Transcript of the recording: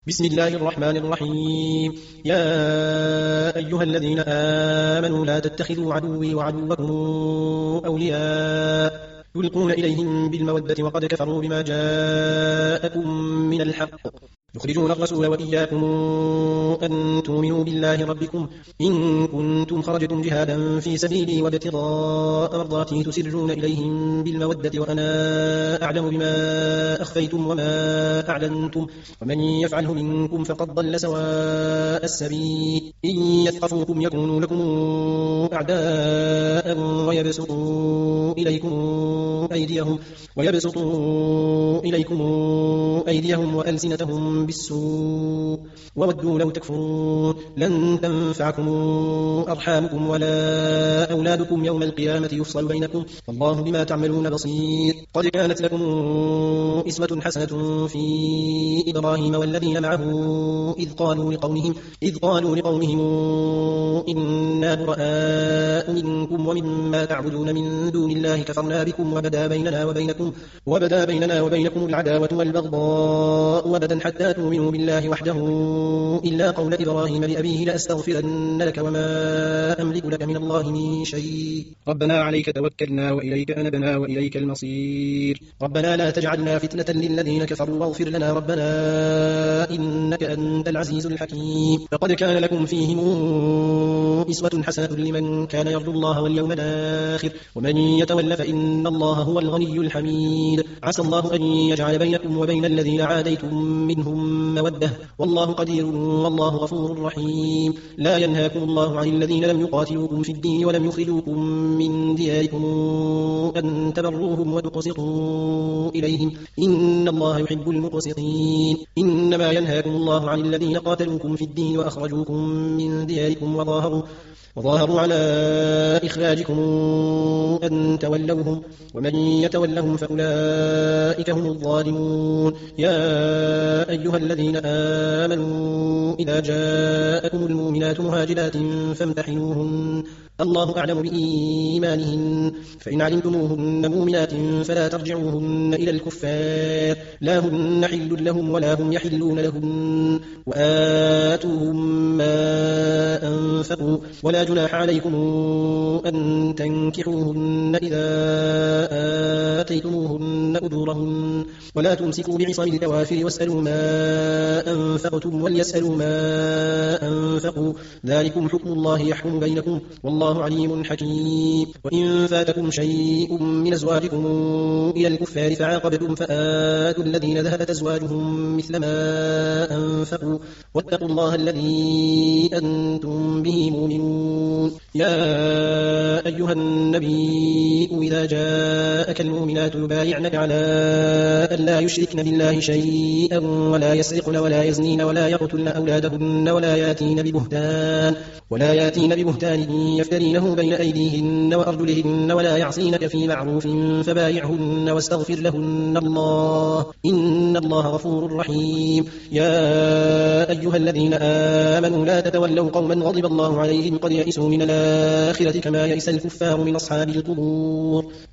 بسم الله الرحمن الرحيم. يا أيها الذين آمنوا لا تتخذوا عدوي وعدوكم أولياء يلقون إليهم بالمودة وقد كفروا بما جاءكم من الحق يخرجون الرسول وإياكم أن تؤمنوا بالله ربكم إن كنتم خرجتم جهادا في سبيلي وابتغاء مرضاتي تسرون إليهم بالمودة وأنا أعلم بما أخفيتم وما أعلنتم ومن يفعله منكم فقد ضل سواء السبيل إن يثقفوكم يكونوا لكم أعداء ويبسطوا إليكم أيديهم وألسنتهم بالسوء وودوا لو تكفرون لن تنفعكم أرحامكم ولا أولادكم يوم القيامة يفصل بينكم والله بما تعملون بصير. قد كانت لكم أسوة حسنة في إبراهيم والذين معه إذ قالوا لقومهم إنا براء منكم ومما تعبدون من دون الله كفرنا بكم وبدا بيننا وبينكم العداوة والبغضاء أبدا حتى تؤمنوا بالله وحده إلا قول إبراهيم لأبيه لأستغفرن لك وما أملك لك من الله من شيء ربنا عليك توكلنا وإليك أنبنا وإليك المصير ربنا لا تجعلنا فتنة للذين كفروا واغفر لنا ربنا إنك أنت العزيز الحكيم. فقد كان لكم فيهم أسوة حسنة لمن كان يرجو الله واليوم الآخر ومن يتول فإن الله هو الغني الحميد. عسى الله أن يجعل بينكم وبين الذين عاديتم منهم مودة والله قدير والله غفور رحيم. لا ينهاكم الله عن الذين لم يقاتلوكم في الدين ولم يخرجوكم من دياركم أن تبروهم وتقسطوا إليهم إن الله يحب المقسطين. إنما ينهاكم الله عن الذين قاتلوكم في الدين وأخرجوكم من دياركم وظاهروا على إخراجكم أن تولوهم ومن يتولهم فأولئك هم الظالمون. يا أيها الذين آمنوا إذا جاءكم المؤمنات مهاجرات فامتحنوهن الله أعلم بإيمانهن فإن علمتموهن مؤمنات فلا ترجعوهن إلى الكفار لا هن حل لهم ولا هم يحلون لهم وآتوهم ما أنفقوا ولا جناح عليكم أن تنكحوهن إذا آتيتموهن أجورهن ولا تمسكوا بعصم الكوافر واسألوا ما أنفقتم وليسألوا ما أنفقوا ذلكم حكم الله يحكم بينكم والله عليم حكيم. وإن فاتكم شيء من أزواجكم إلى الكفار فعاقبتم فآتوا الذين ذهبت أزواجهم مثل ما أنفقوا واتقوا الله الذي أنتم به مؤمنون. يا أيها النبي إذا جاءك المؤمنات يبايعنك على أن لا يشركن بالله شيئا ولا يسرقن ولا يزنين ولا يقتلن أولادهن ولا ياتين ببهتان يفترينه بين أيديهن وأرجلهن ولا يعصينك في معروف فبايعهن واستغفر لهن الله إن الله غفور رحيم. يا أيها الذين آمنوا لا تتولوا قوما غضب الله عليهم قد يئسوا من الآخرة كما يئس الكفار من أصحاب القبور.